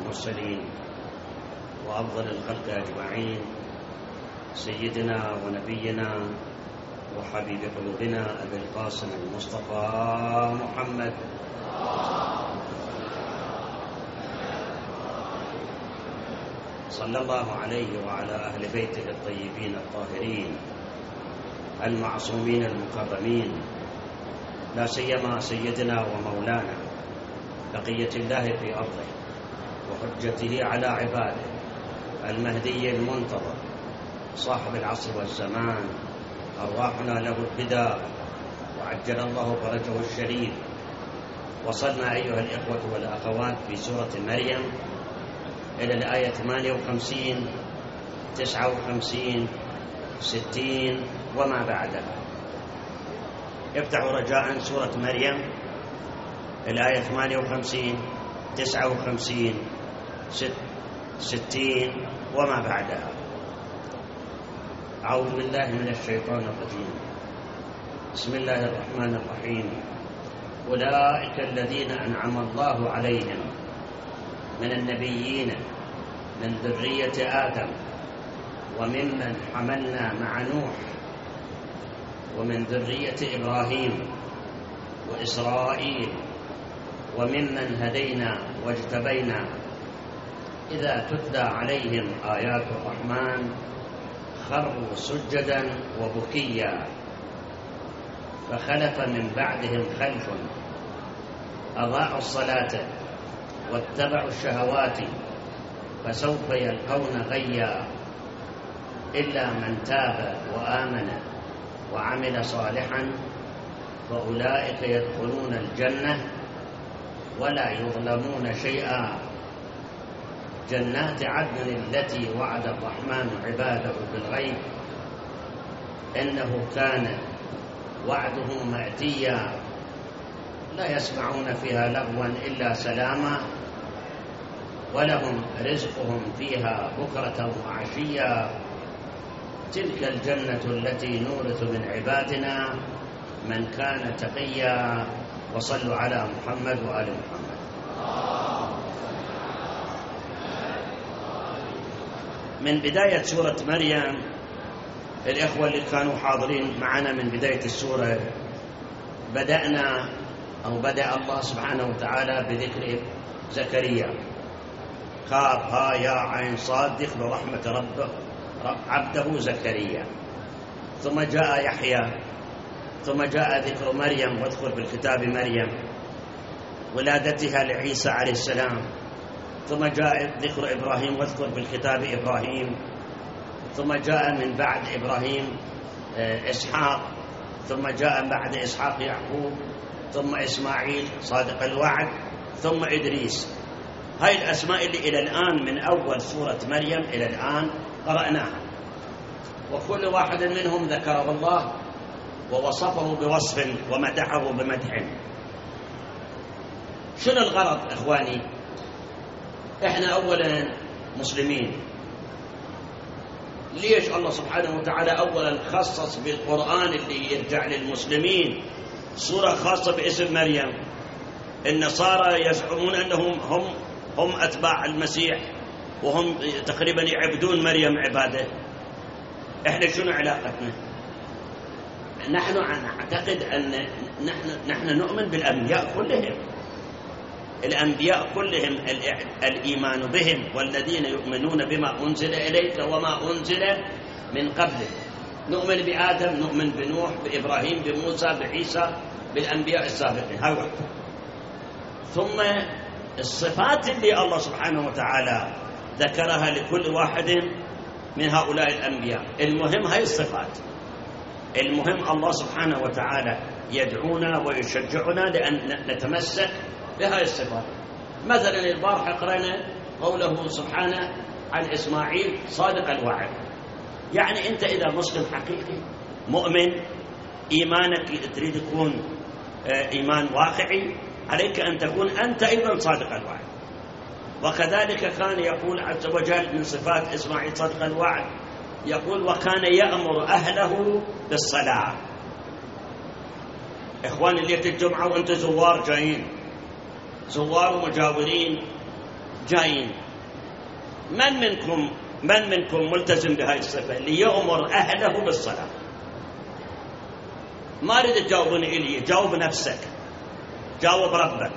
المرسلين وأفضل الخلق أجمعين، سيدنا ونبينا وحبيب قلوبنا أبي القاسم المصطفى محمد صلى الله عليه وعلى أهل بيته الطيبين الطاهرين المعصومين المكرمين، لا سيما سيدنا ومولانا بقية الله في أرضه وحجته على عباده المهدي المنتظر صاحب العصر والزمان، أرواحنا له الفداء وعجل الله فرجه الشريف. وصلنا أيها الإخوة والأخوات في سورة مريم إلى الآية 58 59 60 وما بعدها. افتح رجاء سورة مريم الآية 58 59 60 وما بعدها. أعوذ بالله من الشيطان الرجيم. بسم الله الرحمن الرحيم. أولئك الذين أنعم الله عليهم من النبيين من ذرية آدم وممن حملنا مع نوح ومن ذرية إبراهيم وإسرائيل وممن هدينا واجتبينا إذا تتلى عليهم آيات الرحمن خروا سجدا وبكيا فخلف من بعدهم خلف أضاعوا الصلاة واتبعوا الشهوات فسوف يلقون غيا إلا من تاب وآمن وعمل صالحا فأولئك يدخلون الجنة ولا يظلمون شيئا. جنات عدن التي وعد الرحمن عباده بالغيب إنه كان وعده مأتيا لا يسمعون فيها لغوا إلا سلاما ولهم رزقهم فيها بكرة وعشيا. تلك الجنة التي نورث من عبادنا من كان تقيا. وصلوا على محمد وآل محمد. من بداية سورة مريم، الإخوة اللي كانوا حاضرين معنا من بداية السورة، بدأ الله سبحانه وتعالى بذكر زكريا. كاف ها يا عين صاد ذكر رحمة رب عبده زكريا. ثم جاء يحيى، ثم جاء ذكر مريم واذكر في الكتاب مريم ولادتها لعيسى عليه السلام. ثم جاء ذكر إبراهيم واذكر في الكتاب إبراهيم. ثم جاء من بعد إبراهيم إسحاق. ثم جاء بعد إسحاق يعقوب. ثم إسماعيل صادق الوعد. ثم إدريس. هاي الأسماء اللي إلى الآن من أول سورة مريم إلى الآن قرأناها، وكل واحد منهم ذكره الله ووصفه بوصف ومدحه بمدح. شنو الغرض إخواني؟ إحنا أولا مسلمين. ليش الله سبحانه وتعالى أولا خصص بالقرآن اللي يرجع للمسلمين سورة خاصة باسم مريم؟ النصارى يزعمون أنهم هم أتباع المسيح وهم تقريبا يعبدون مريم عبادة. إحنا شنو علاقتنا؟ نحن نعتقد أن نحن نؤمن بالأنبياء كلهم. الأنبياء كلهم الإيمان بهم والذين يؤمنون بما أنزل إليك وما أنزل من قبلك. نؤمن بآدم، نؤمن بنوح، بإبراهيم، بموسى، بعيسى، بالأنبياء السابقين. هاي واحد. ثم الصفات اللي الله سبحانه وتعالى ذكرها لكل واحد من هؤلاء الأنبياء. المهم هاي الصفات. المهم الله سبحانه وتعالى يدعونا ويشجعنا لأن نتمسك بهاي الصفات. مثلا البارحة قرأنا قوله سبحانه عن إسماعيل صادق الوعد. يعني أنت إذا مسلم حقيقي مؤمن إيمانك تريد تكون إيمان واقعي، عليك أن تكون أنت أيضا صادق الوعد. وكذلك كان يقول عز وجل من صفات إسماعيل صادق الوعد، يقول وكان يأمر أهله بالصلاة. إخواني اللي الجمعة وأنت زوار جايين، زوار ومجاورين جايين. من منكم ملتزم بهاي الصفة اللي يأمر أهله بالصلاة؟ ما أريد تجاوبني إلي، جاوب نفسك، جاوب ربك.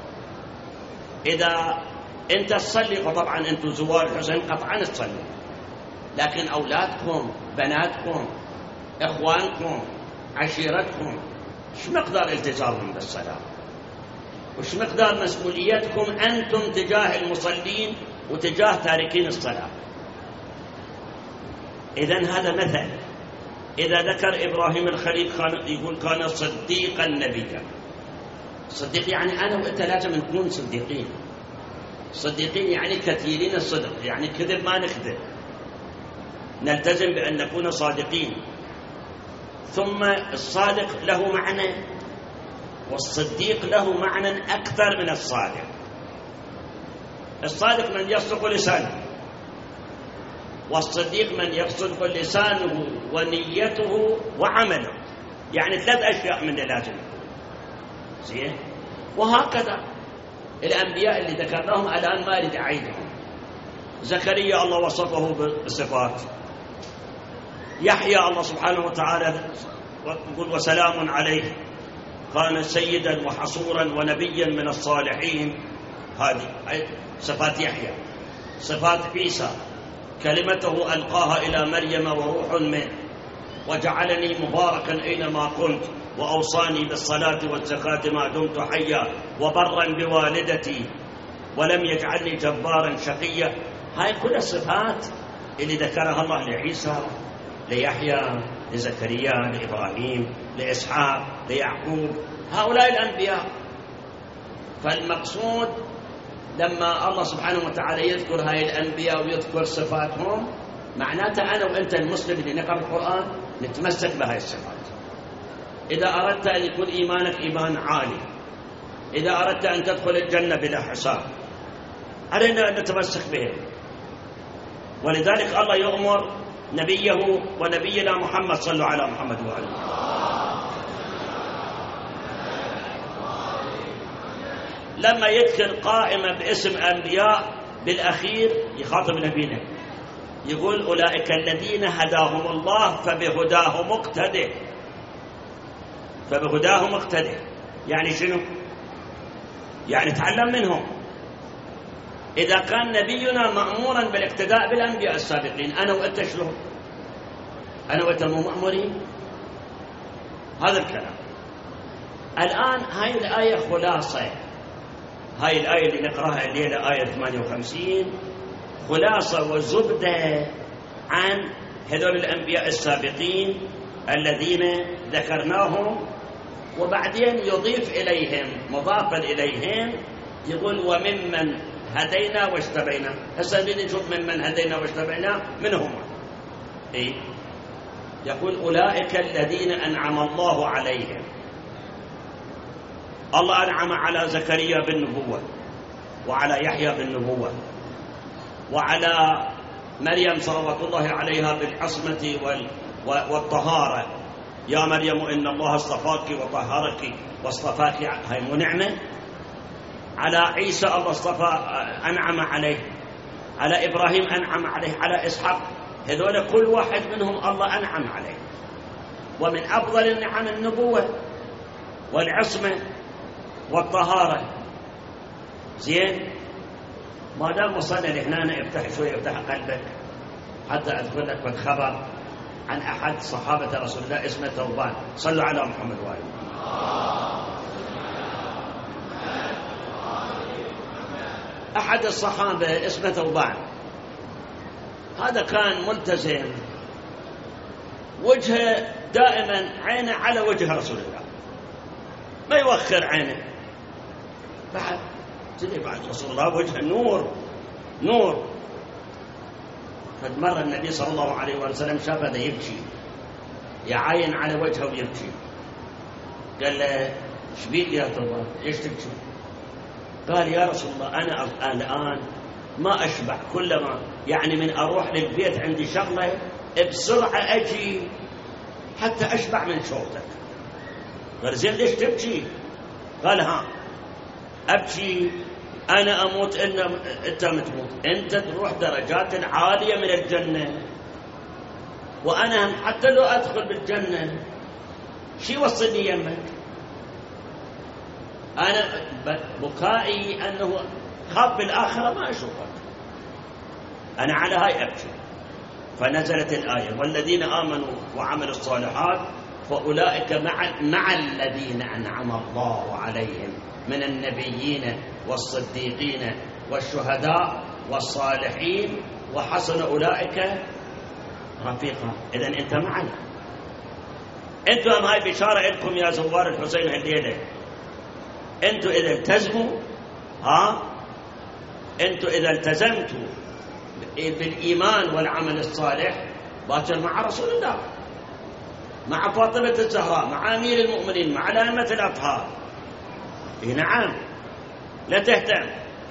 إذا أنت تصلي فطبعا أنتم زوار الحسين قطعا تصلي، لكن أولادكم، بناتكم، إخوانكم، عشيرتكم، شو مقدار التزامهم بالصلاة؟ وش مقدار مسؤوليتكم أنتم تجاه المصلين وتجاه تاركين الصلاة؟ إذن هذا مثل. إذا ذكر إبراهيم الخليل يقول كان صديقا نبيا. صديق يعني أنا وأنت لازم نكون صديقين. صديقين يعني كثيرين الصدق، يعني كذب ما نكذب، نلتزم بأن نكون صادقين. ثم الصادق له معنى، والصديق له معنى أكثر من الصادق. الصادق من يصدق لسانه، والصديق من يصدق لسانه ونيته وعمله. يعني 3 أشياء من لازم. زين. وهكذا الأنبياء اللي ذكرناهم الآن ما أريد أعيدهم. زكريا الله وصفه بالصفات. يحيى الله سبحانه وتعالى يقول وسلام عليه، كان سيدا وحصورا ونبيا من الصالحين. هذه صفات يحيى. صفات عيسى، كلمته ألقاها إلى مريم وروح منه، وجعلني مباركا أينما كنت، وأوصاني بالصلاة والزكاة ما دمت حيا، وبرا بوالدتي، ولم يجعلني جبارا شقيا. هاي كل الصفات اللي ذكرها الله لعيسى، ليحيى، لزكريا، لإبراهيم، لإسحاق، ليعقوب، هؤلاء الأنبياء. فالمقصود لما الله سبحانه وتعالى يذكر هاي الأنبياء ويذكر صفاتهم، معناته أنا وأنت المسلم اللي نقرأ القرآن نتمسك بهاي الصفات. إذا أردت أن يكون إيمانك إيمان عالي، إذا أردت أن تدخل الجنة بلا حساب، علينا أن نتمسك بهم. ولذلك الله يؤمر نبيه ونبينا محمد، صلوا على محمد وعلى. لما يذكر قائمة باسم أنبياء بالأخير يخاطب نبينا، يقول أولئك الذين هداهم الله فبهداه مقتدئ. فبهداه مقتدئ يعني شنو؟ يعني تعلم منهم. إذا كان نبينا مأمورا بالاقتداء بالأنبياء السابقين، أنا وأنت شلون؟ أنا وأنت مو مأمورين؟ هذا الكلام. الآن هاي الآية خلاصة، هاي الآية اللي نقرأها الليلة آية 58 خلاصة وزبدة عن هذول الأنبياء السابقين الذين ذكرناهم، وبعدين يضيف إليهم مضافا إليهم، يقول وممن هدينا واجتبينا. هسه بدي نشوف ممن هدينا واجتبينا من هم. إيه؟ يقول أولئك الذين أنعم الله عليهم. الله أنعم على زكريا بالنبوة، وعلى يحيى بالنبوة، وعلى مريم صلوات الله عليها بالعصمة والطهارة. يا مريم إن الله اصطفاك وطهرك واصطفاك، هاي منعمة. على عيسى الله اصطفى أنعم عليه، على إبراهيم أنعم عليه، على إسحاق، هذول كل واحد منهم الله أنعم عليه. ومن أفضل النعم النبوة والعصمة والطهارة. زين. ما دام وصلنا لهنا افتح شوي، افتح قلبك حتى أذكر لك بالخبر عن أحد صحابة رسول الله اسمه ثوبان. صلوا على محمد وآله. أحد الصحابة اسمه ثوبان، هذا كان ملتزم، وجهه دائما عينه على وجه رسول الله، ما يوخر عينه. بعد رسول الله وجهه نور. فمر النبي صلى الله عليه وسلم شافه ذا يبكي، يعاين على وجهه ويبكي. قال له ايش بيك يا ثوبان، ليش تبكي؟ قال يا رسول الله أنا الآن ما أشبع، كلما يعني من أروح للبيت عندي شغلة بسرعة أجي حتى أشبع من شوطك. قال زين ليش تبكي؟ قال ها أبكي أنا أموت أنت متموت، أنت تروح درجات عالية من الجنة، وأنا حتى لو أدخل بالجنة شي وصلني يمك؟ أنا بكائي أنه خاف بالآخرة ما أشوفك، أنا على هاي أبكي. فنزلت الآية والذين آمنوا وعملوا الصالحات فأولئك مع الذين أنعم الله عليهم من النبيين والصديقين والشهداء والصالحين وحسن أولئك رفيقا. إذن أنت معنا، أنتم هاي بشارة لكم يا زوار الحسين الليلة. أنتم إذا التزموا أنتم إذا التزمتوا بالإيمان والعمل الصالح باكر مع رسول الله، مع فاطمة الزهراء، مع أمير المؤمنين، مع الأئمة الأطهار. نعم، لا تهتم،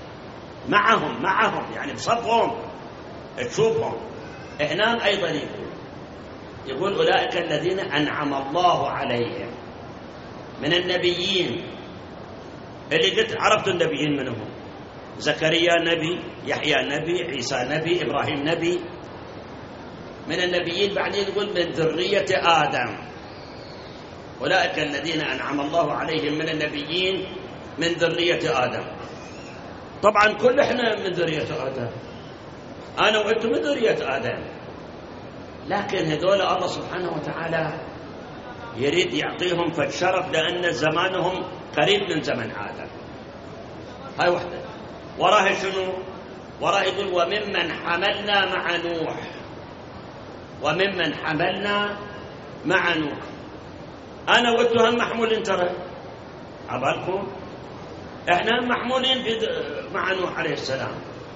معهم يعني بصفهم تشوفهم. هنا أيضا يقول أولئك الذين أنعم الله عليهم من النبيين. اللي قلت عرفتوا النبيين منهم؟ زكريا نبي، يحيى نبي، عيسى نبي، إبراهيم نبي. من النبيين بعدين يقول من ذرية آدم. أولئك الذين أنعم الله عليهم من النبيين من ذرية آدم. طبعا كل احنا من ذرية آدم، أنا وأنتم من ذرية آدم، لكن هذول الله سبحانه وتعالى يريد يعطيهم فالشرف لأن زمانهم قريب من زمن آدم. هاي وحدة. وراه شنو؟ وراه يقول وممن حملنا مع نوح، وممن حملنا مع نوح. أنا وأنتم هم محمولين، ترى عبالكم إحنا محمولين مع نوح عليه السلام.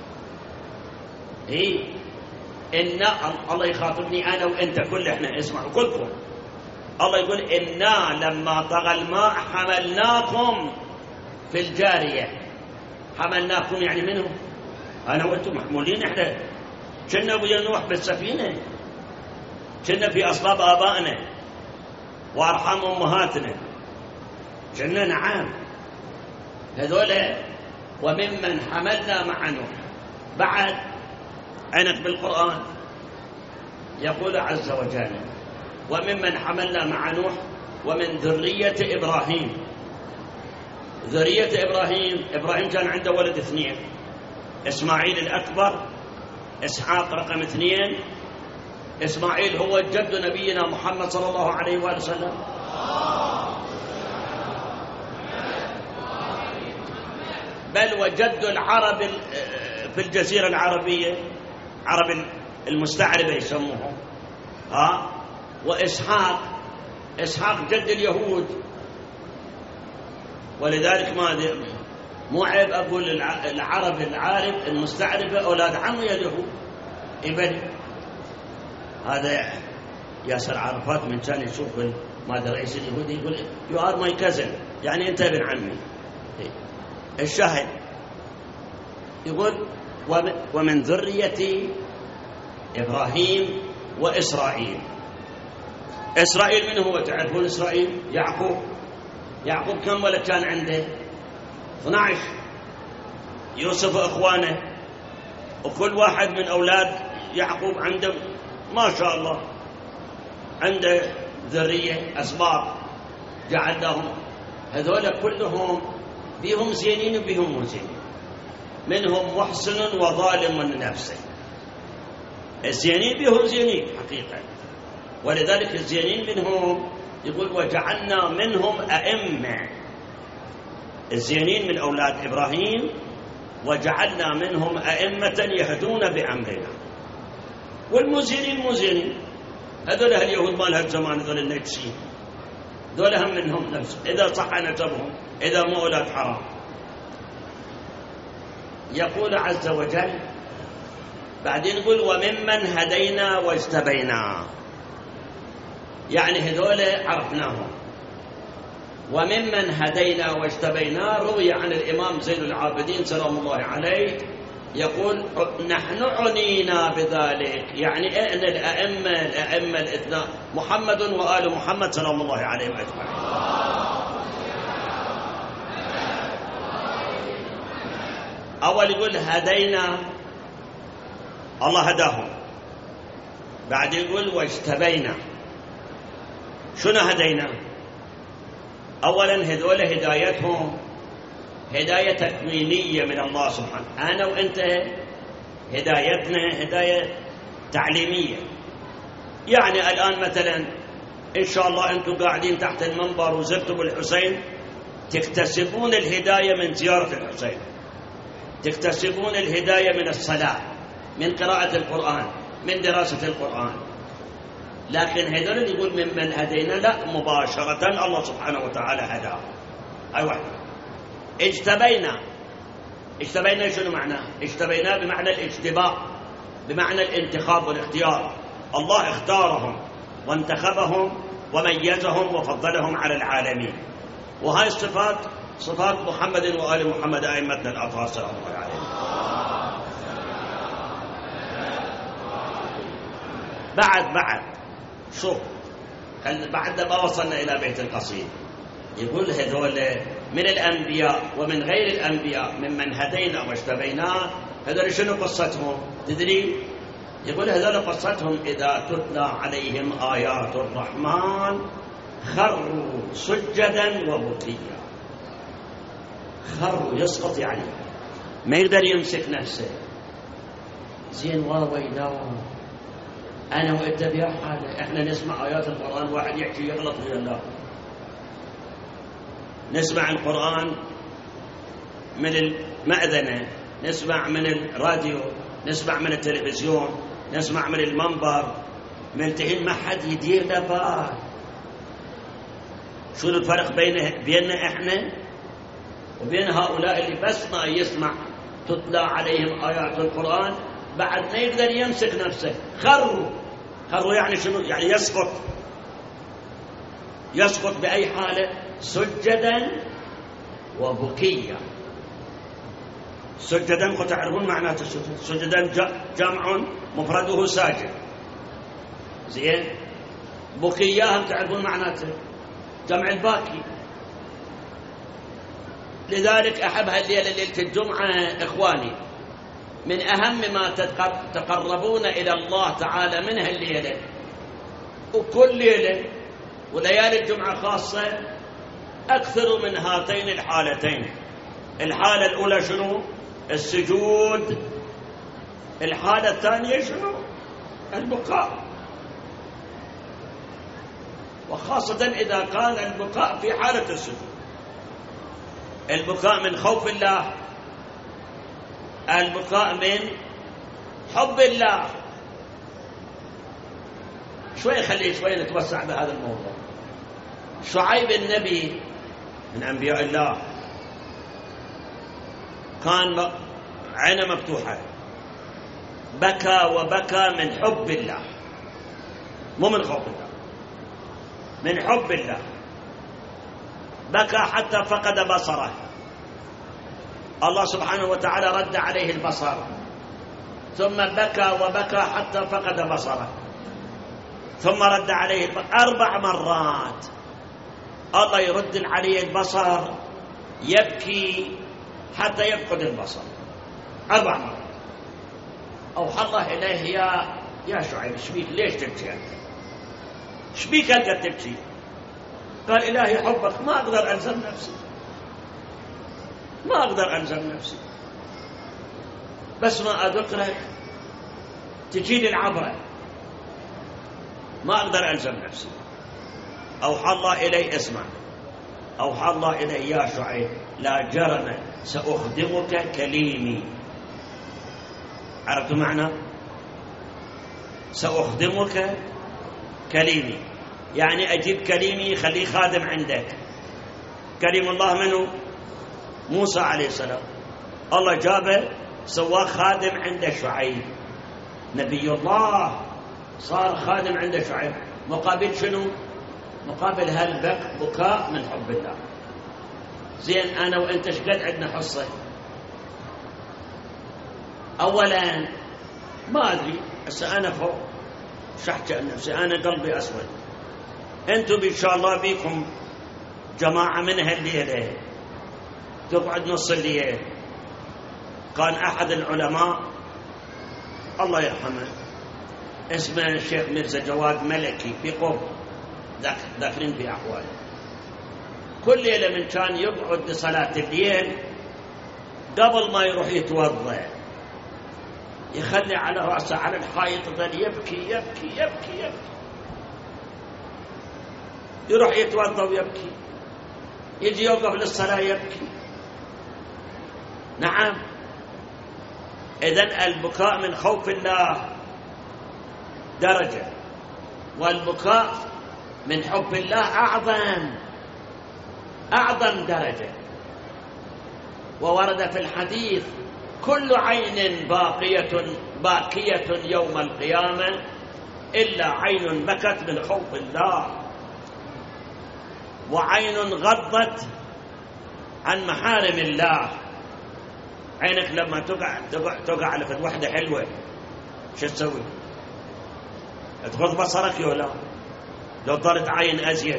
إن الله يخاطبني أنا وأنت كل إحنا، اسمعوا كلكم. الله يقول إنا لما طغى الماء حملناكم في الجارية. حملناكم يعني منه؟ أنا وأنتم محمولين. إحنا كنا ويا نوح بالسفينة، كنا في أصلاب آبائنا وأرحام أمهاتنا، كنا. نعم، هذول وممن حملنا مع نوح. بعد عينك بالقرآن يقول عز وجل وممن حملنا مع نوح ومن ذرية إبراهيم. ذرية إبراهيم كان عنده ولد 2، إسماعيل الأكبر، إسحاق رقم 2. إسماعيل هو جد نبينا محمد صلى الله عليه وآله وسلم. بل وجد العرب في الجزيرة العربية، عرب المستعربة يسموهم. وإسحاق جد اليهود. ولذلك مو عيب أقول العرب العارب المستعربة أولاد عمو اليهود. إبن هذا ياسر عرفات من كان يشوف ماذا رئيس اليهود يقول you are my cousin، يعني أنت ابن عمي. الشاهد يقول ومن ذرية إبراهيم وإسرائيل. إسرائيل من هو؟ تعرفون إسرائيل؟ يعقوب كم ولد كان عنده؟ 12. يوسف وإخوانه، وكل واحد من أولاد يعقوب عنده ما شاء الله عنده ذرية أسباب جعل لهم. هذول كلهم بيهم زينين وبيهم مو زينين، منهم محسن وظالم لنفسه. الزينين بيهم زينين حقيقة، ولذلك الزينين منهم يقول وجعلنا منهم أئمة. الزينين من أولاد إبراهيم وجعلنا منهم أئمة يهدون بأمرنا. والمزينين مزينين هذول اليهود ما لها زمان، هذول النجسين، هذول هم منهم نفس إذا صح نسبهم، إذا مو أولاد حرام. يقول عز وجل بعدين يقول وممن هدينا واجتبينا، يعني هذول عرفناهم. وممن هدينا واجتبينا روي عن الإمام زين العابدين سلام الله عليه يقول نحن عنينا بذلك، يعني إن الأئمة الاثنان محمد وآل محمد سلام الله عليهم أجمعين. أول يقول هدينا، الله هداهم. بعد يقول واجتبينا. شنو هدينا؟ أولا هذول هدايتهم هداية تكوينية من الله سبحانه. أنا وأنت هدايتنا هداية تعليمية. يعني الآن مثلا إن شاء الله أنتم قاعدين تحت المنبر وزرتوا بالحسين، تكتسبون الهداية من زيارة الحسين، تكتسبون الهداية من الصلاة، من قراءة القرآن، من دراسة القرآن. لكن هذول اللي يقول ممن هدينا، لا، مباشرة الله سبحانه وتعالى هداه. أي واحد. اجتبينا. اجتبينا شنو معناه؟ اجتبينا بمعنى الاجتباء، بمعنى الانتخاب والاختيار. الله اختارهم وانتخبهم وميزهم وفضلهم على العالمين. وهاي الصفات صفات محمد وآل محمد أئمتنا الأطهار صلى الله عليه وسلم. بعد شوف، بعد ما وصلنا إلى بيت القصيد يقول هذول من الأنبياء ومن غير الأنبياء ممن هدينا واجتبيناه، هذول شنو قصتهم؟ تدري؟ يقول هذول قصتهم إذا تتلى عليهم آيات الرحمن خروا سجدا وبكيا. خروا يسقط، يعني ما يقدر يمسك نفسه. زين ويلاه، أنا وأنت بيا حالة، إحنا نسمع آيات القرآن واحد يحكي يغلط ويا الله. نسمع القرآن من المأذنة، نسمع من الراديو، نسمع من التلفزيون، نسمع من المنبر، منتهين ما حد يدير له بال. شو الفرق بيننا إحنا وبين هؤلاء اللي بس ما يسمع تتلى عليهم آيات القرآن بعد ما يقدر يمسك نفسه؟ خروا يعني شنو؟ يعني يسقط بأي حالة؟ سجدا وبكيا. سجدا تعرفون معناته السجد؟ سجدا جمع مفرده ساجد. زين. بكيا هم تعرفون معناته؟ جمع الباكي. لذلك أحب هالليلة ليلة الجمعة إخواني، من أهم ما تقربون إلى الله تعالى منها الليلة، وكل ليلة وليالي الجمعة خاصة، أكثر من هاتين الحالتين. الحالة الأولى شنو؟ السجود. الحالة الثانية شنو؟ البكاء. وخاصة إذا كان البكاء في حالة السجود. البكاء من خوف الله، البكاء من حب الله. شوي نتوسع بهذا الموضوع. شعيب النبي من أنبياء الله كان عينه مفتوحة، بكى وبكى من حب الله، مو من خوف الله، من حب الله. بكى حتى فقد بصره، الله سبحانه وتعالى رد عليه البصر، ثم بكى وبكى حتى فقد بصره، ثم رد عليه 4 مرات. الله يرد عليه البصر، يبكي حتى يفقد البصر 4 مرات. أوحى الله إليه: يا شعيب، ايش بيك؟ ليش تبكي أنت؟ ايش بيك أنت تبكي؟ قال: إلهي حبك، ما أقدر ألزم نفسي، ما أقدر ألزم نفسي، بس ما أذكرك تجيني العبرة، ما أقدر ألزم نفسي. أوحى الله إلي: اسمع، أوحى الله إلي: يا شعيب، لا جرم سأخدمك كليمي. عرفت معنى سأخدمك كليمي؟ يعني أجيب كليمي خليه خادم عندك. كليم الله منه؟ موسى عليه السلام. الله جابه سواه خادم عند شعيب، نبي الله صار خادم عند شعيب. مقابل شنو؟ مقابل هالبكاء من حب الله. زين، أنا وأنت شقد عندنا حصة؟ أولا ما أدري، هسه أنا فوق شحكي عن نفسي، أنا قلبي أسود. أنتم إن شاء الله بيكم جماعة من هالليلة تقعد نص الليل كان أحد العلماء الله يرحمه اسمه الشيخ ميرزا جواد ملكي في قم، داخلين في أحواله، كل ليلة من كان يقعد لصلاة الليل قبل ما يروح يتوضأ يخلي على رأسه على الحائط ظل يبكي يبكي يبكي يبكي، يروح يتوضأ ويبكي، يجي يوقف للصلاة يبكي. نعم، إذن البكاء من خوف الله درجة، والبكاء من حب الله أعظم درجة. وورد في الحديث كل عين باكية يوم القيامة إلا عين بكت من خوف الله، وعين غضت عن محارم الله. عينك لما تقع على فد وحدة حلوة شو تسوي؟ تغض بصرك ولا لو طلت عين أزين.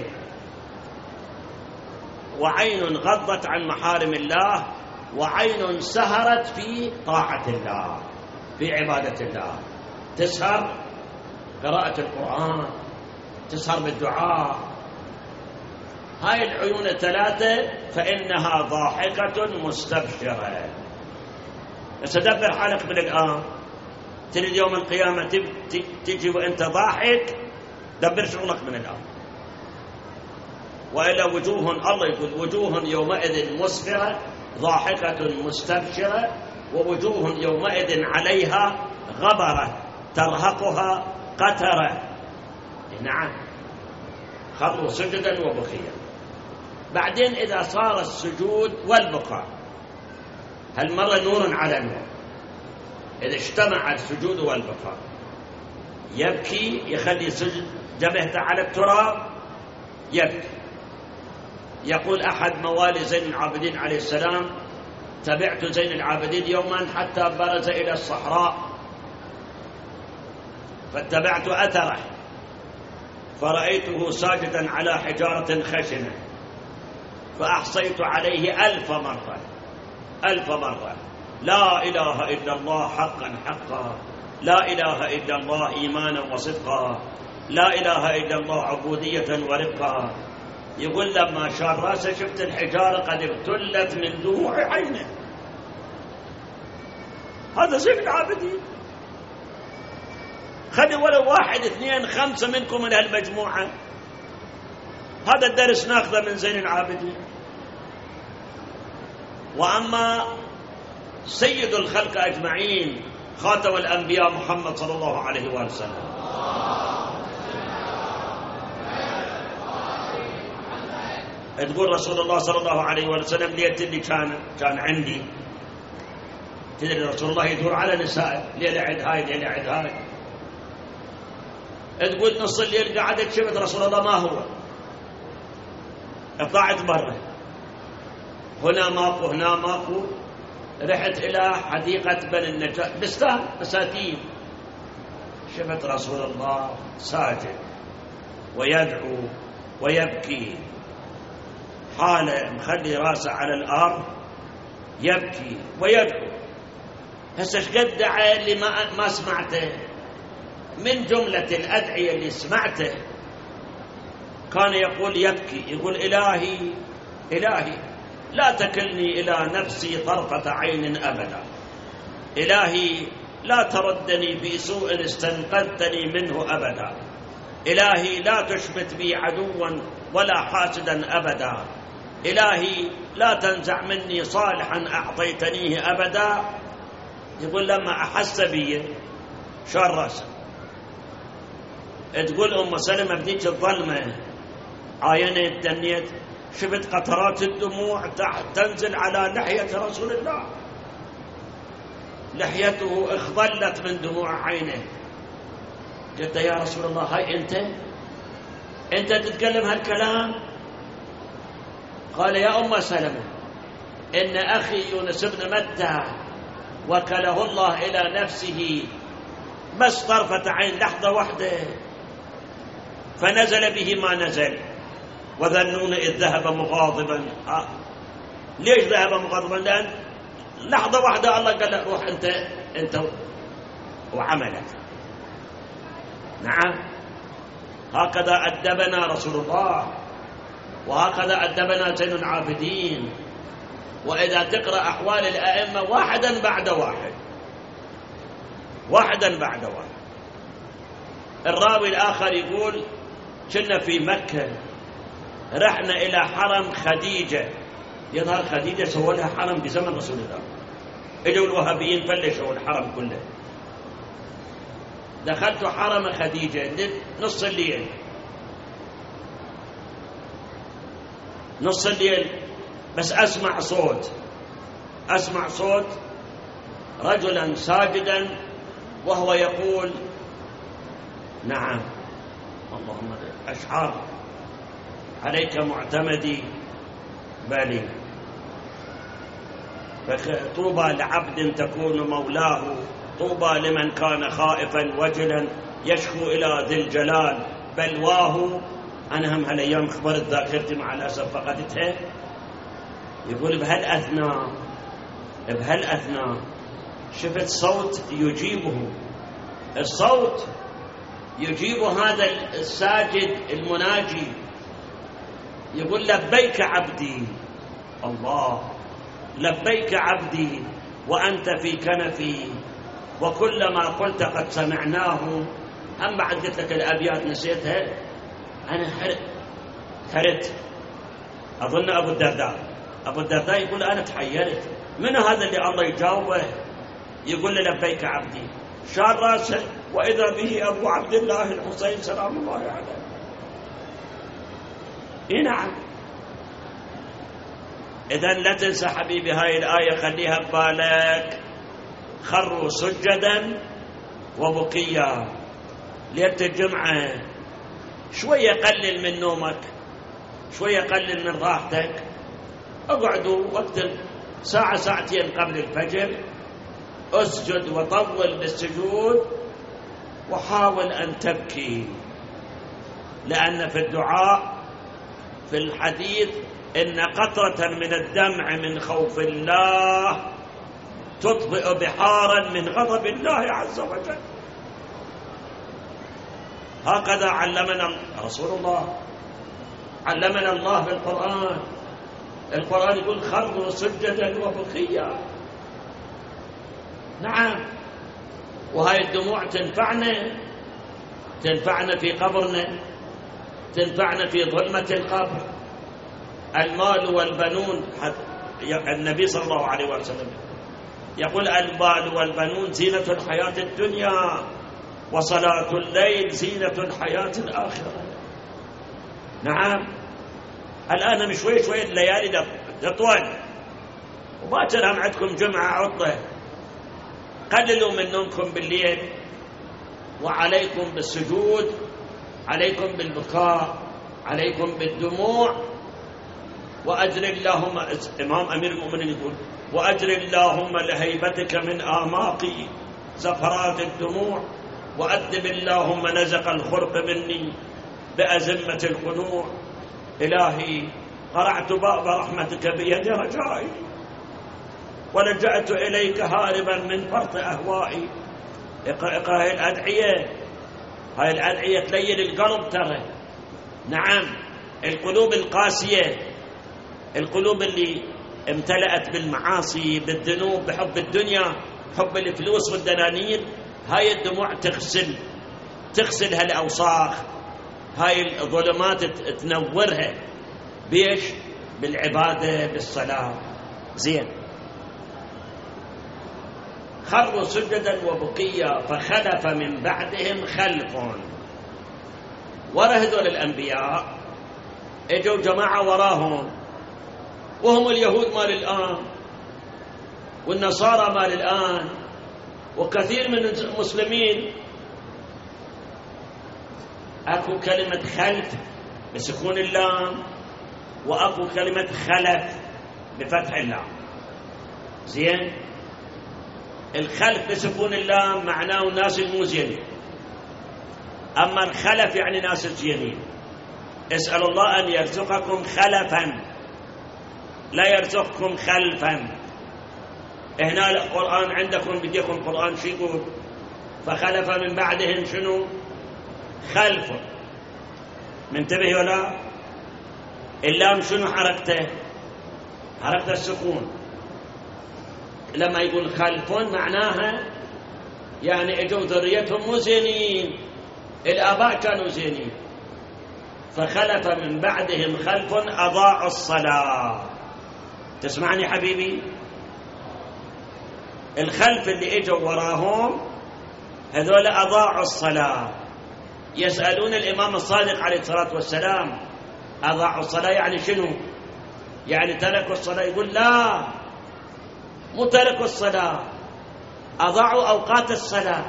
وعين غضت عن محارم الله، وعين سهرت في طاعة الله في عبادة الله، تسهر قراءة القرآن، تسهر بالدعاء. هاي العيون الثلاثة فإنها ضاحكة مستبشرة. بس تدبر حالك من الآن، تريد يوم القيامة تجي وأنت ضاحك، دبر شغلك من الآن. وإلا وجوه، الله يقول وجوه يومئذ مسفرة ضاحكة مستبشرة، ووجوه يومئذ عليها غبرة ترهقها قترة. نعم، خروا سجدا وبكيا. بعدين إذا صار السجود والبكاء هالمرة نور على نور، إذا اجتمع السجود والبكاء يبكي، يخلي جبهته على التراب يبكي. يقول أحد موالي زين العابدين عليه السلام: تبعت زين العابدين يوما حتى برز إلى الصحراء، فاتبعت أثره فرأيته ساجدا على حجارة خشنة، فأحصيت عليه 1000 مرة 1000 مرة: لا إله إلا الله حقا حقا، لا إله إلا الله إيمانا وصدقا، لا إله إلا الله عبودية ورقا. يقول لما شار راسه شفت الحجارة قد ابتلت من دموع عينه. هذا زين العابدين. خلي ولو 1 2 5 منكم من هالمجموعة، هذا الدرس ناخذه من زين العابدين. وأما سيد الخلق أجمعين خاتم الأنبياء محمد صلى الله عليه وآله وسلم، تقول رسول الله صلى الله عليه وسلم: ليت اللي كان عندي، تدري رسول الله يدور على نسائه، ليلة عد هاي ليلة عد هاي. تقول نص الليل قعدت شفت رسول الله ما هو، طلعت برا، هنا ماكو هنا ماكو، رحت إلى حديقة بني النجار، بساتين، شفت رسول الله ساجد ويدعو ويبكي، حاله مخلي راسه على الأرض يبكي ويدعو. هسه شقد دعا اللي ما سمعته، من جملة الأدعية اللي سمعته كان يقول يبكي، يقول: إلهي إلهي لا تكلني إلى نفسي طرفة عين أبدا، إلهي لا تردني في سوء استنقذتني منه أبدا، إلهي لا تشمت بي عدوا ولا حاسدا أبدا، إلهي لا تنزع مني صالحا أعطيتنيه أبدا. يقول لما أحس بي شار راسه. تقول أم سلمة بديك الظلمة عاينت دنيت، شفت قطرات الدموع تنزل على لحية رسول الله، لحيته اخضلت من دموع عينه. قلت: يا رسول الله هاي أنت تتكلم هالكلام؟ قال: يا أم سلمة، إن أخي يونس بن متى وكله الله إلى نفسه بس طرفة عين، لحظة واحدة، فنزل به ما نزل، وذنون إذ ذهب مغاضبا. ليش ذهب مغاضبا؟ لأن لحظة واحدة الله قال له روح أنت وعملك. نعم، هكذا أدبنا رسول الله، وهكذا أدبنا زين العابدين. وإذا تقرأ أحوال الأئمة واحدا بعد واحد، واحدا بعد واحد. الراوي الآخر يقول كنا في مكة رحنا إلى حرم خديجة، يظهر خديجة سووا لها حرم بزمن رسول الله، إجوا الوهابيين فلشوا الحرم كله. دخلت حرم خديجة نص الليل، نص الليل، بس أسمع صوت رجلا ساجدا وهو يقول نعم اللهم أشعار عليك معتمدي بالي، فطوبى لعبد تكون مولاه، طوبى لمن كان خائفا وجلا يشكو إلى ذي الجلال بلواه. أنا هم هالأيام خبرت ذاكرتي مع الأسف فقدتها. يقول بهالأثناء شفت صوت يجيبه، الصوت يجيب هذا الساجد المناجي، يقول لبيك عبدي، الله لبيك عبدي وأنت في كنفي، وكل ما قلت قد سمعناه. هم بعد قلت لك الأبيات نسيتها، أنا حرت أظن أبو الدرداء يقول أنا تحيرت من هذا اللي الله يجاوبه، يقول له لبيك عبدي، شار راسه وإذا به أبو عبد الله الحسين سلام الله عليه. نعم، إذن لا تنسى حبيبي هاي الآية، خليها ببالك. خروا سجدا وبكيا. ليلة الجمعة شوية قلل من نومك، شوية قلل من راحتك، اقعدوا وقت ساعة ساعتين قبل الفجر، اسجد وطول بالسجود، وحاول أن تبكي، لأن في الدعاء في الحديث إن قطرة من الدمع من خوف الله تطفئ بحارا من غضب الله عز وجل. هكذا علمنا رسول الله، علمنا الله بالقرآن. القرآن يقول خروا سجدا وبكيا. نعم، وهاي الدموع تنفعنا في قبرنا، تنفعنا في ظلمة القبر. المال والبنون، النبي صلى الله عليه وسلم يقول المال والبنون زينة الحياة الدنيا، وصلاة الليل زينة الحياة الآخرة. نعم، الآن شوي الليالي تطول، وباكر هم عندكم جمعة عطلة، قللوا من نومكم بالليل، وعليكم بالسجود، عليكم بالبكاء، عليكم بالدموع. وأجر اللهم، إمام أمير المؤمنين يقول وأجر اللهم لهيبتك من آماقي زفرات الدموع، وأدب اللهم نزق الخرق مني بأزمة الخنوع. إلهي قرعت باب رحمتك بيد رجائي، ولجأت إليك هاربا من فرط أهوائي. اقرأ هاي الأدعية، هاي الأدعية تلين القلب ترى. نعم، القلوب القاسية، القلوب اللي امتلأت بالمعاصي بالذنوب بحب الدنيا، حب الفلوس والدنانير، هاي الدموع تغسل هالأوساخ، هاي الظلمات تنورها. بيش؟ بالعبادة بالصلاة. زين، خروا سجدا وبكيا فخلف من بعدهم خلف. ورا هذول الأنبياء اجوا جماعة وراهم، وهم اليهود مال الآن، والنصارى مال الآن، وكثير من المسلمين. أكو كلمة خلف بسكون اللام، وأكو كلمة خلف بفتح اللام. زين، الخلف بسكون اللام معناه الناس المزينين، أما الخلف يعني ناس الزينين. اسأل الله أن يرزقكم خلفا، لا يرزقكم خلفا. هنا القرآن عندكم بديكم قرآن شو يقول؟ فخلف من بعدهم شنو؟ خلف. منتبه ولا؟ اللام شنو حركته؟ حركته السكون. لما يقول خلف معناها يعني اجوا ذريتهم مو زينين، الآباء كانوا زينين. فخلف من بعدهم خلف أضاعوا الصلاة. تسمعني حبيبي؟ الخلف اللي اجوا وراهم هذول أضاعوا الصلاة. يسألون الإمام الصادق عليه الصلاة والسلام أضاعوا الصلاة يعني شنو؟ يعني تركوا الصلاة؟ يقول لا، مو تركوا الصلاة، أضاعوا أوقات الصلاة.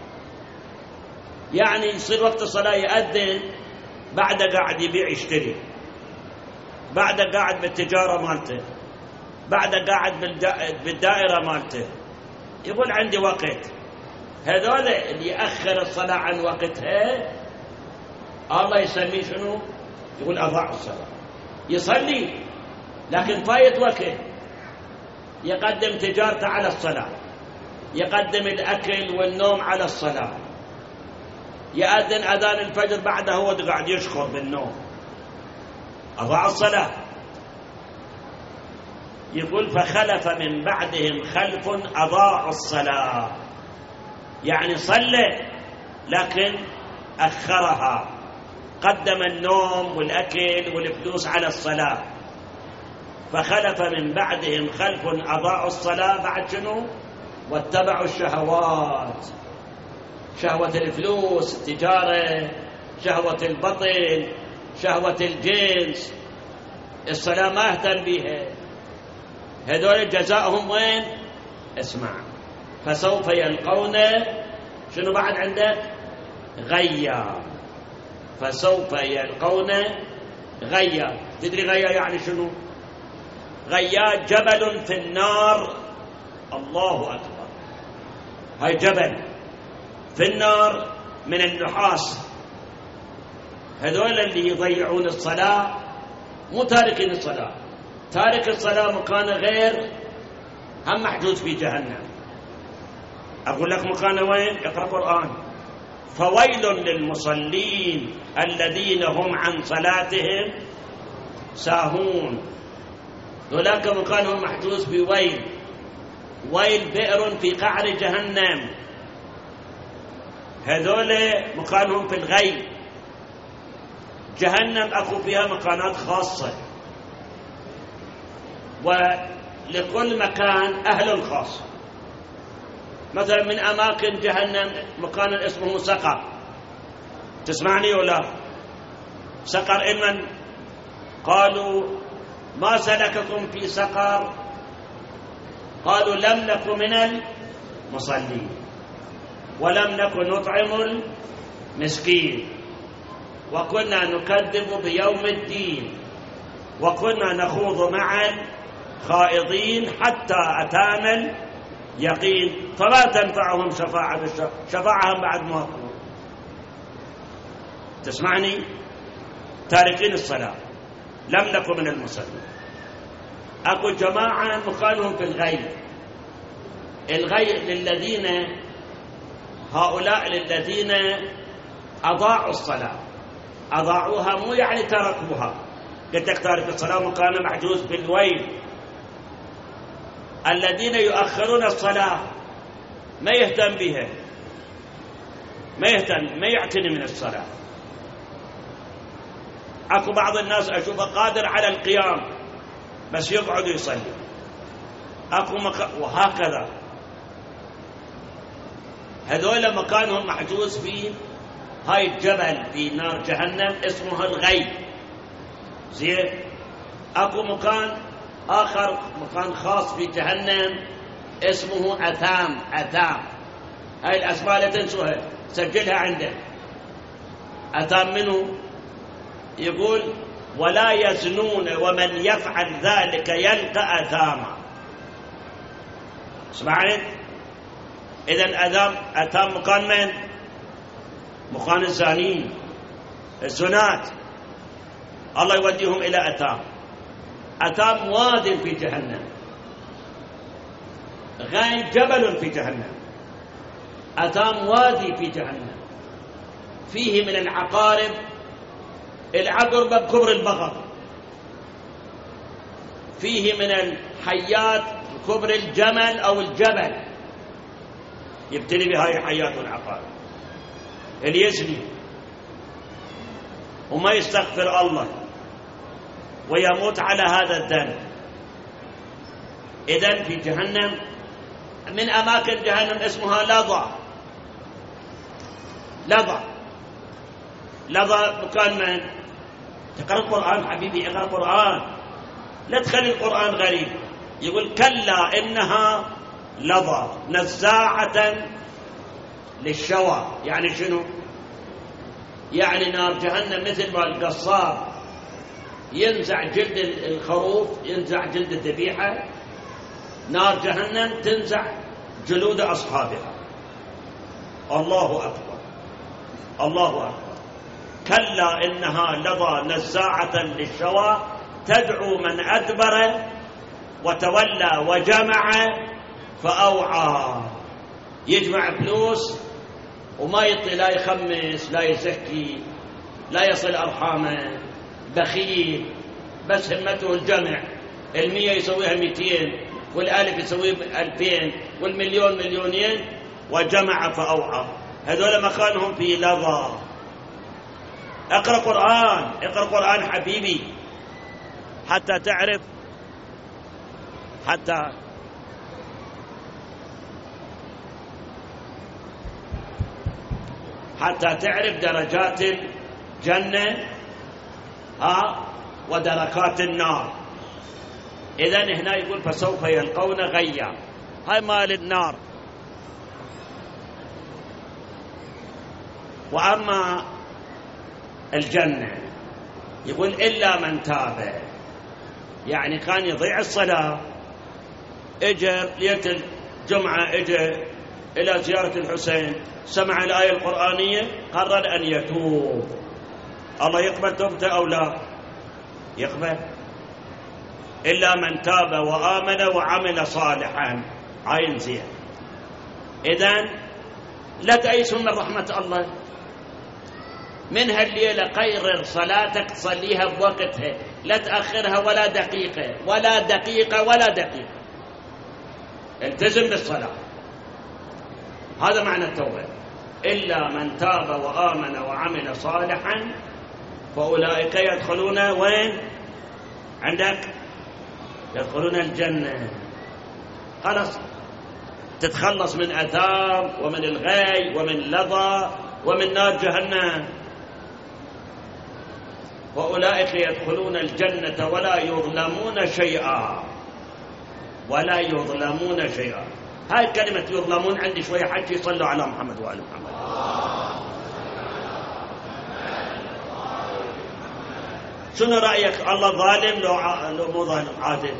يعني يصير وقت الصلاة يأذن، بعد قاعد يبيع يشتري، بعد قاعد بالتجارة مالته، بعد قاعد بالدائرة مالته، يقول عندي وقت. هذول اللي يأخر الصلاة عن وقتها الله يسميه شنو؟ يقول أضاع الصلاة. يصلي لكن فايت وقت، يقدم تجارته على الصلاة، يقدم الأكل والنوم على الصلاة، يأذن أذان الفجر بعده هو قاعد يشخر بالنوم، أضاع الصلاة. يقول فخلف من بعدهم خلف أضاعوا الصلاة، يعني صلى لكن أخرها، قدم النوم والأكل والفلوس على الصلاة. فخلف من بعدهم خلف أضاعوا الصلاة بعد شنو؟ واتبعوا الشهوات، شهوة الفلوس، التجارة، شهوة البطن، شهوة الجنس. الصلاة ما اهتم بها. هذول جزاؤهم وين؟ اسمع، فسوف يلقون شنو بعد عندك؟ غيا. فسوف يلقون غيا. تدري غيا يعني شنو؟ غيا جبل في النار. الله أكبر. هاي جبل في النار من النحاس. هذول اللي يضيعون الصلاة، مو تاركين الصلاة، تارك الصلاة مكانه غير، هم محجوز في جهنم. أقول لك مكانه وين؟ اقرأ قرآن. فويل للمصلين الذين هم عن صلاتهم ساهون. ذولاك مكانهم محجوز بويل. ويل بئر في قعر جهنم. هذول مكانهم في الغي. جهنم أكو فيها مكانات خاصة، ولكل مكان أهل خاص. مثلا من أماكن جهنم مكان اسمه سقر. تسمعني ولا؟ سقر إمن قالوا ما سلككم في سقر؟ قالوا لم نكن من المصلين ولم نكن نطعم المسكين وكنا نكذب بيوم الدين وكنا نخوض مع الخائضين حتى أتانا اليقين فلا تنفعهم شفاعهم بعد ما أقول. تسمعني؟ تاركين الصلاة، لم نكن من المصلين. أكو جماعة مكانهم في الغي. الغي للذين هؤلاء للذين أضاعوا الصلاة. أضاعوها مو يعني تركوها. قلت لك تارك الصلاة مكانه محجوز بالويل. الذين يؤخرون الصلاة ما يهتم بها، ما يهتم، ما يعتني من الصلاة. أكو بعض الناس أشوفه قادر على القيام بس يقعد يصلي. أكو وهكذا. هذول مكانهم محجوز في هاي الجبل في نار جهنم اسمه الغي. زين. أكو مكان آخر، مكان خاص في جهنم اسمه أثام. أثام هاي الأسماء لا تنسوها، سجلها عندك. أثام منه؟ يقول ولا يزنون ومن يفعل ذلك يلقى أثاما. سمعت؟ إذن أثام مكان من؟ مكان الزانين الزنات. الله يوديهم إلى أثام. أثام واد في جهنم. غايم جبل في جهنم، أثام وادي في جهنم، فيه من العقارب العقرب بكبر البقر، فيه من الحيات كبر الجمل أو الجبل، يبتلي بهاي حيات العقارب. اللي يزني وما يستغفر الله ويموت على هذا الذنب، إذن في جهنم من أماكن جهنم اسمها لظى. لظى مكان من؟ تقرأ القرآن حبيبي، اقرأ القرآن، لا تخلي القرآن غريب. يقول كلا إنها لظى نزاعة للشوى. يعني شنو؟ يعني نار جهنم مثل ما القصاب ينزع جلد الخروف، ينزع جلد الذبيحة، نار جهنم تنزع جلود أصحابها. الله أكبر، الله أكبر. كلا إنها لظى نزاعة للشوى تدعو من أدبر وتولى وجمع فأوعى. يجمع فلوس وما يطي، لا يخمس، لا يزكي، لا يصل أرحامه، بخيل، بس همته الجمع. 100 يسويها 200، والألف يسويه 2000، والمليون مليونين، وجمع فأوعى. هذول مكانهم في لظى. اقرأ قرآن، اقرأ قرآن حبيبي حتى تعرف، حتى تعرف درجات الجنة ودركات النار. إذن هنا يقول فسوف يلقون غيا، هاي مال النار. وأما الجنة يقول إلا من تاب، يعني كان يضيع الصلاة، اجى ليلة الجمعة، اجى إلى زيارة الحسين، سمع الآية القرآنية، قرر أن يتوب. الله يقبل توبته أو لا؟ يقبل. إلا من تاب وآمن وعمل صالحا، عين زين. إذن لا تأيسوا من رحمة الله. من هالليلة قرر صلاتك تصليها بوقتها، لا تأخرها ولا دقيقة ولا دقيقة ولا دقيقة، التزم بالصلاة. هذا معنى التوبة. إلا من تاب وآمن وعمل صالحا فأولئك يدخلون وين؟ عندك يدخلون الجنة. خلاص تتخلص من أثام ومن الغي ومن لظى ومن نار جهنم. وأولئك يدخلون الجنة ولا يظلمون شيئا، ولا يظلمون شيئا. هاي كلمة يظلمون عندي شوية حكي، صلوا على محمد وآل محمد. شنو رأيك؟ الله ظالم لو مو ظالم؟ عادل.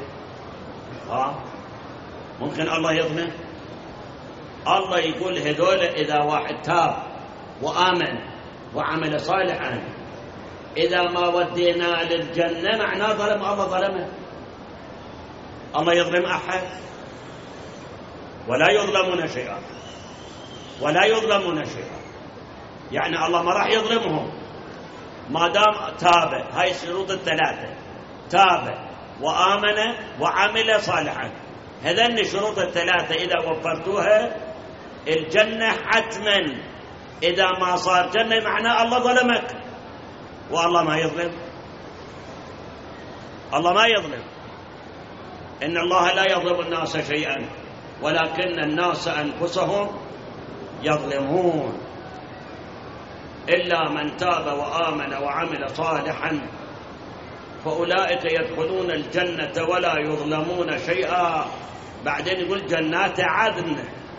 ممكن الله يظلم؟ الله يقول هذول إذا واحد تاب وآمن وعمل صالحا، إذا ما ودينا للجنة معناه ظلم الله، ظلمه. الله يظلم أحد؟ ولا يظلمون شيئا، ولا يظلمون شيئا. يعني الله ما راح يظلمهم ما دام تاب. هاي الشروط الثلاثة: تاب وآمن وعمل صالحا. هذين الشروط الثلاثة إذا وفرتوها الجنة حتما. إذا ما صار جنة معناه الله ظلمك، والله ما يظلم. الله ما يظلم. إن الله لا يظلم الناس شيئا ولكن الناس أنفسهم يظلمون. إلا من تاب وآمن وعمل صالحا فأولئك يدخلون الجنة ولا يظلمون شيئا. بعدين يقول جنات عدن.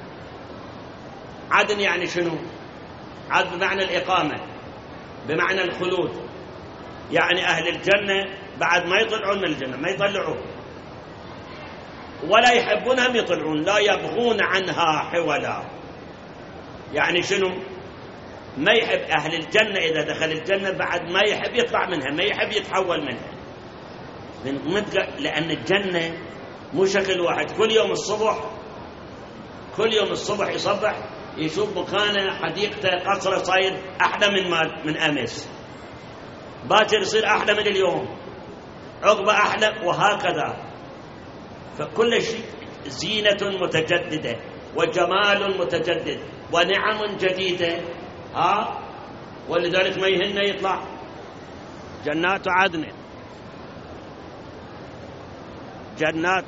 عدن يعني شنو؟ عدن بمعنى الإقامة، بمعنى الخلود. يعني أهل الجنة بعد ما يطلعون من الجنة ما يطلعون ولا يحبونهم يطلعون، لا يبغون عنها حولا. يعني شنو؟ ما يحب أهل الجنة إذا دخل الجنة بعد ما يحب يطلع منها، ما يحب يتحول منها، لأن الجنة مو شكل واحد. كل يوم الصبح كل يوم الصبح يصبح يشوف مكانه حديقته قصره صاير أحلى من أمس، باكر يصير أحلى من اليوم، عقبة أحلى، وهكذا. فكل شيء زينة متجددة وجمال متجدد ونعم جديدة. ولذلك ما يهن يطلع جنات عدن، جنات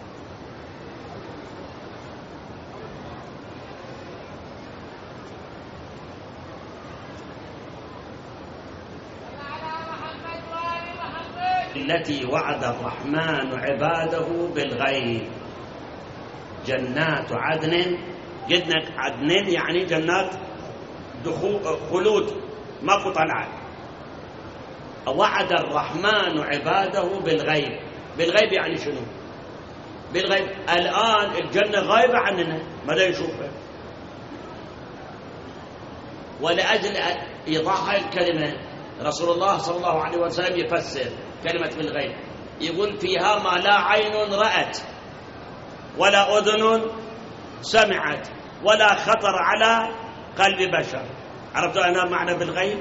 التي وعد الرحمن عباده بالغيب. جنات عدن، جنة عدن يعني جنات خلود ماكو طلعة. وعد الرحمن عباده بالغيب. بالغيب يعني شنو؟ بالغيب الآن الجنة غايبة عننا ما لا نشوفها، ولأجل إيضاح الكلمة رسول الله صلى الله عليه وسلم يفسر كلمة بالغيب، يقول فيها ما لا عين رأت ولا أذن سمعت ولا خطر على قلب بشر. عرفتوا أنا معنى بالغيب؟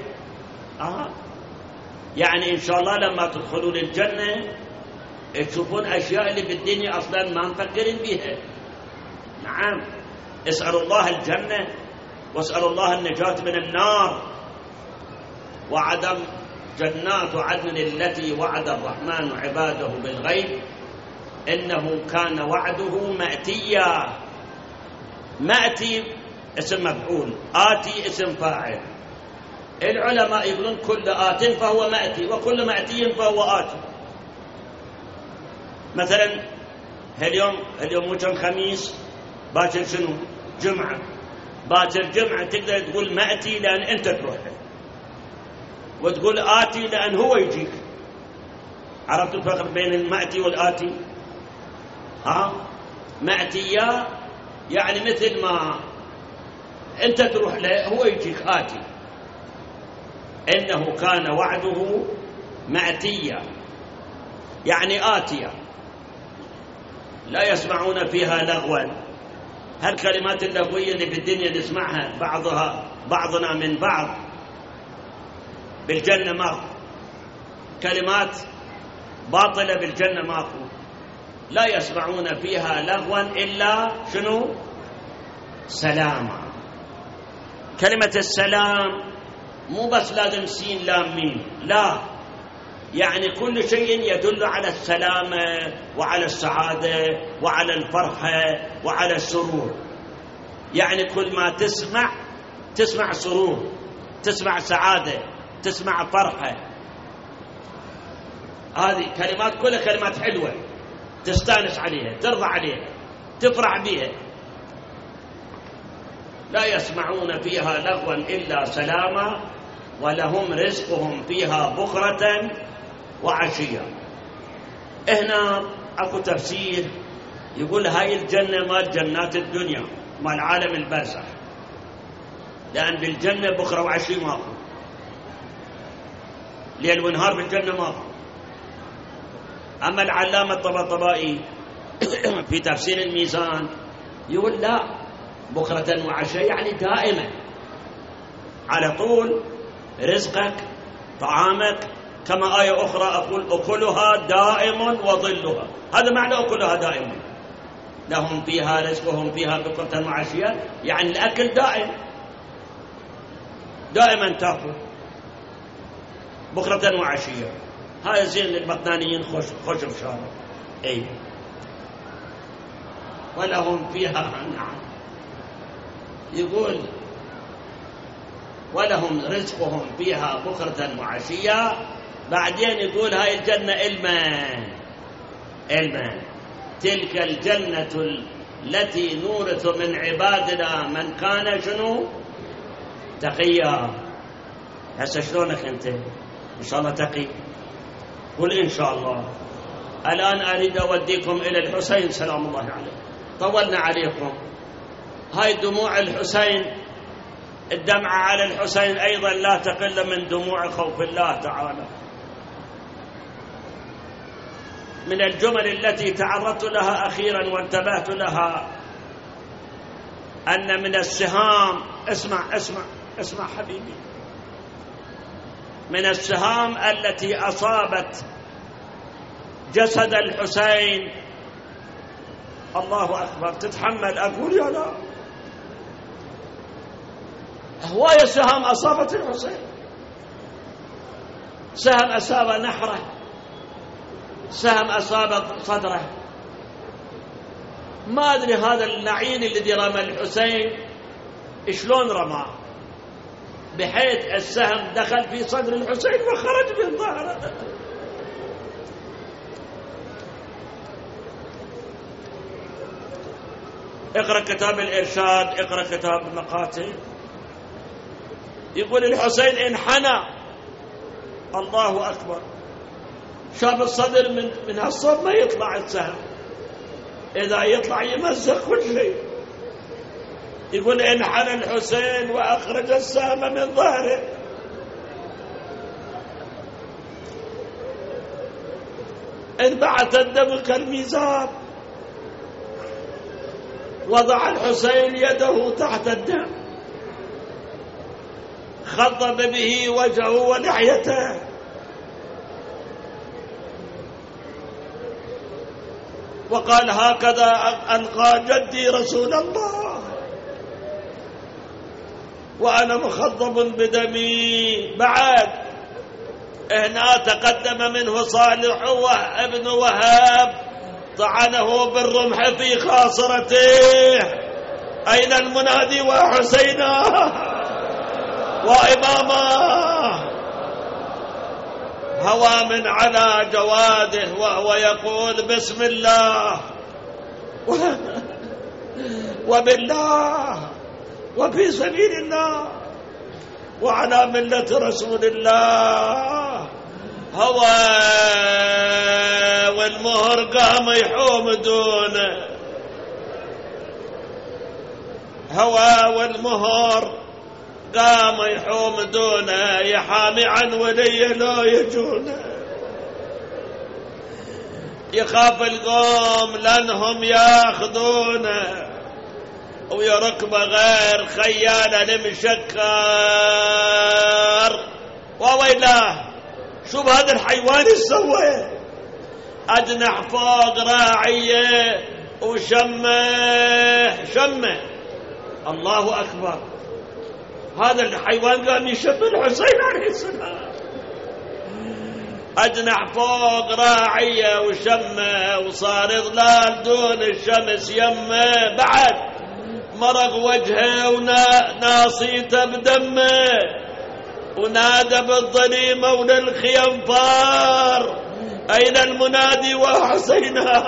يعني إن شاء الله لما تدخلون الجنة تشوفون أشياء اللي بالدنيا أصلا ما مفكرين بها. نعم، اسألوا الله الجنة واسألوا الله النجاة من النار. وعدم جنات عدن التي وعد الرحمن عباده بالغيب إنه كان وعده مأتيا. مأتي اسم مفعول، آتي اسم فاعل. العلماء يقولون كل آت فهو مأتي وكل مأتي فهو آتي. مثلا اليوم مو كم خميس، باكر شنو؟ جمعة. باكر جمعة تقدر تقول مأتي لأن أنت تروح له، وتقول آتي لأن هو يجيك. عرفت الفرق بين المأتي والآتي؟ مأتيا يعني مثل ما أنت تروح له هو يجيك آتي. إنه كان وعده مأتيا يعني آتيا لا يسمعون فيها لغوا. هالكلمات اللغوية اللي بالدنيا نسمعها بعضنا من بعض، بالجنة ماكو. كلمات باطلة بالجنة ماكو. لا يسمعون فيها لغوا إلا شنو؟ سلاما. كلمة السلام مو بس لازم سين لام ميم، لا، يعني كل شيء يدل على السلامة وعلى السعادة وعلى الفرحة وعلى السرور. يعني كل ما تسمع سرور، تسمع سعادة، تسمع فرحة. هذه كلمات كلها كلمات حلوة تستانس عليها، ترضى عليها، تفرح بها. لا يسمعون فيها لغوا إلا سلاما ولهم رزقهم فيها بكرة وعشية. هنا أكو تفسير يقول هاي الجنة مال جنات الدنيا، مال عالم البرزخ، لأن بالجنة بكرة وعشية ماكو، ليل ونهار بالجنة ماكو. أما العلامة الطباطبائي في تفسير الميزان يقول لا، بكرة وعشية يعني دائما على طول رزقك طعامك. كما آية أخرى أقول أكلها دائم وظلها، هذا معنى أكلها دائما. لهم فيها رزقهم فيها بكرة وعشية، يعني الأكل دائما تأكل بكرة وعشية. هذا زين للبطنانيين، خوش بشارة. أي ولهم فيها، نعم، يقول ولهم رزقهم فيها بكرة وعشية. بعدين يقول هاي الجنة علما تلك الجنة التي نورث من عبادنا من كان شنو؟ تقيا. هسه شلونك أنت؟ إن شاء الله تقي؟ قل إن شاء الله. الآن أريد أوديكم إلى الحسين سلام الله عليه. طولنا عليكم. هاي دموع الحسين، الدمعة على الحسين أيضا لا تقل من دموع خوف الله تعالى. من الجمل التي تعرضت لها أخيرا وانتبهت لها أن من السهام، اسمع حبيبي، من السهام التي أصابت جسد الحسين، الله أكبر، تتحمل أقول يا لا، هواية سهام أصابت الحسين، سهم أصاب نحره، سهم أصاب صدره، ما أدري هذا اللعين الذي رمى الحسين شلون رماه، بحيث السهم دخل في صدر الحسين وخرج من ظهره. اقرأ كتاب الإرشاد، اقرأ كتاب المقاتل، يقول الحسين انحنى، الله أكبر، شاف الصدر من هالصوب ما يطلع السهم، إذا يطلع يمزق كل شيء، يقول انحنى الحسين وأخرج السهم من ظهره. انبعث الدم كالميزاب، وضع الحسين يده تحت الدم، خضب به وجهه ولحيته، وقال هكذا ألقى جدي رسول الله وأنا مخضب بدمي. بعد هنا تقدم منه صالح ابن وهاب، طعنه بالرمح في خاصرته. أين المنادي وحسينا وإمامه؟ هوى من على جواده وهو يقول بسم الله وبالله وفي سبيل الله وعلى ملة رسول الله. هوى والمهر قام يحوم دونه، هوى والمهر قام يحوم دونه، يحامي عن ولي لا يجونه، يخاف القوم لأنهم ياخذونه، ويركب غير خيال المشكر. وويلاه، شوف هذا الحيوان السوى، أجنح فوق راعيه وشمه، الله أكبر، هذا الحيوان قام يشم الحسين عليه السلام، أجنح فوق راعيه وشمه، وصار ظلال دون الشمس يمه. بعد مرق وجهه وناصيته بدمه، ونادى بالظليمة وللخينفار أين المنادي وحسينا؟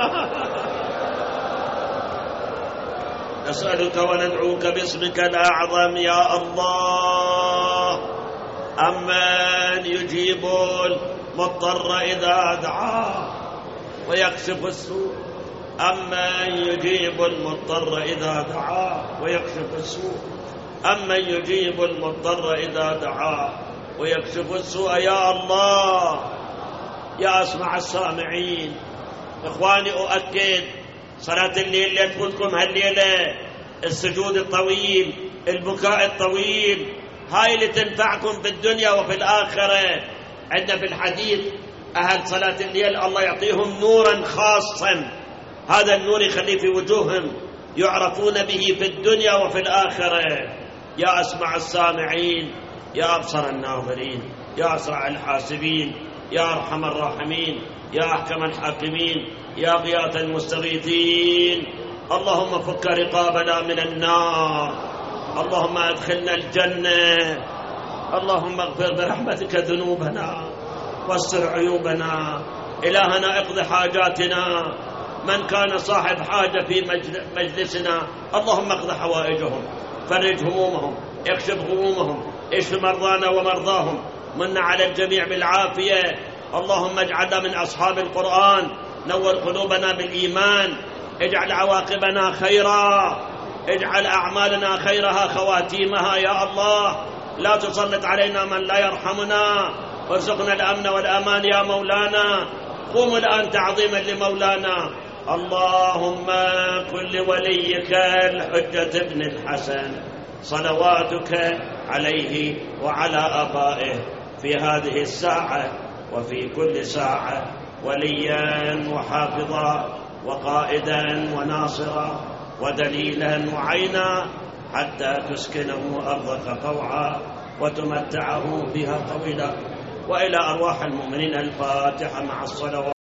نسألك وندعوك باسمك الأعظم يا الله، أمن يجيب المضطر إذا دعاه ويكشف السوء، أمن يجيب المضطر إذا دعاه ويكشف السوء، أمن يجيب المضطر إذا دعاه ويكشف السوء. يا الله يا أسمع السامعين، إخواني أؤكد صلاة الليل اللي تفوتكم هالليلة، السجود الطويل، البكاء الطويل، هاي اللي تنفعكم في الدنيا وفي الآخرة. عندنا في الحديث أهل صلاة الليل الله يعطيهم نورا خاصا، هذا النور يخليه في وجوههم يعرفون به في الدنيا وفي الآخرة. يا أسمع السامعين، يا أبصر الناظرين، يا أسرع الحاسبين، يا أرحم الراحمين، يا أحكم الحاكمين، يا غياث المستغيثين، اللهم فك رقابنا من النار، اللهم أدخلنا الجنة، اللهم اغفر برحمتك ذنوبنا واستر عيوبنا. إلهنا اقض حاجاتنا، من كان صاحب حاجة في مجلسنا اللهم اقض حوائجهم، فرج همومهم، اكشف غمومهم، اشف مرضانا ومرضاهم، من على الجميع بالعافية. اللهم اجعلنا من أصحاب القرآن، نور قلوبنا بالإيمان، اجعل عواقبنا خيرا، اجعل أعمالنا خيرها خواتيمها يا الله. لا تسلط علينا من لا يرحمنا، وارزقنا الأمن والأمان يا مولانا. قوموا الآن تعظيما لمولانا اللهم كن لوليك الحجة بن الحسن صلواتك عليه وعلى آبائه في هذه الساعة وفي كل ساعة وليا وحافظا وقائدا وناصرا ودليلا وعينا حتى تسكنه أرضك طوعا وتمتعه بها طويلا. وإلى أرواح المؤمنين الفاتحة مع الصلوات.